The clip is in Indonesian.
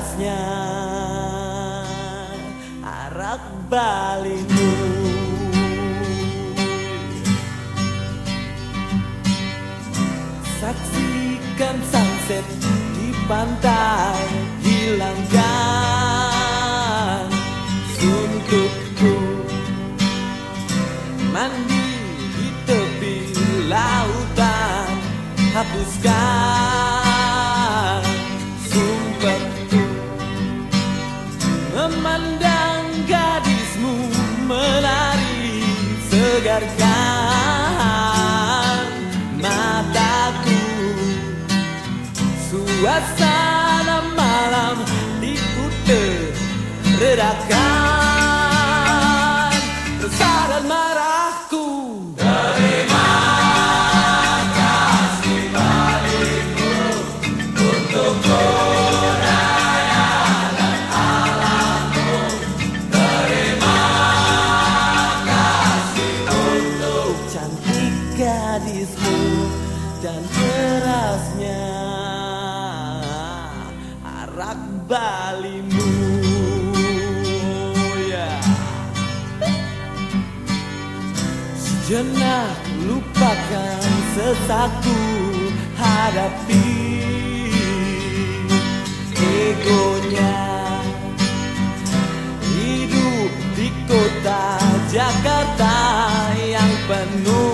derasnya arak balimu. Saksikan sunset di pantai, hilangkan suntukku, mandi di tepi lautan, hapuskan sumpahku, memandang gadismu menari, segarkan mataku. Suasana malam di Kuta redakan rasa dan marahku. Terima kasih balikmu untuk budaya dan alammu. Terima kasih untuk cantik gadismu dan derasnya arak balimu. Sejenak lupakan sesaku, hadapi egonya. Hidup di kota Jakarta yang penuh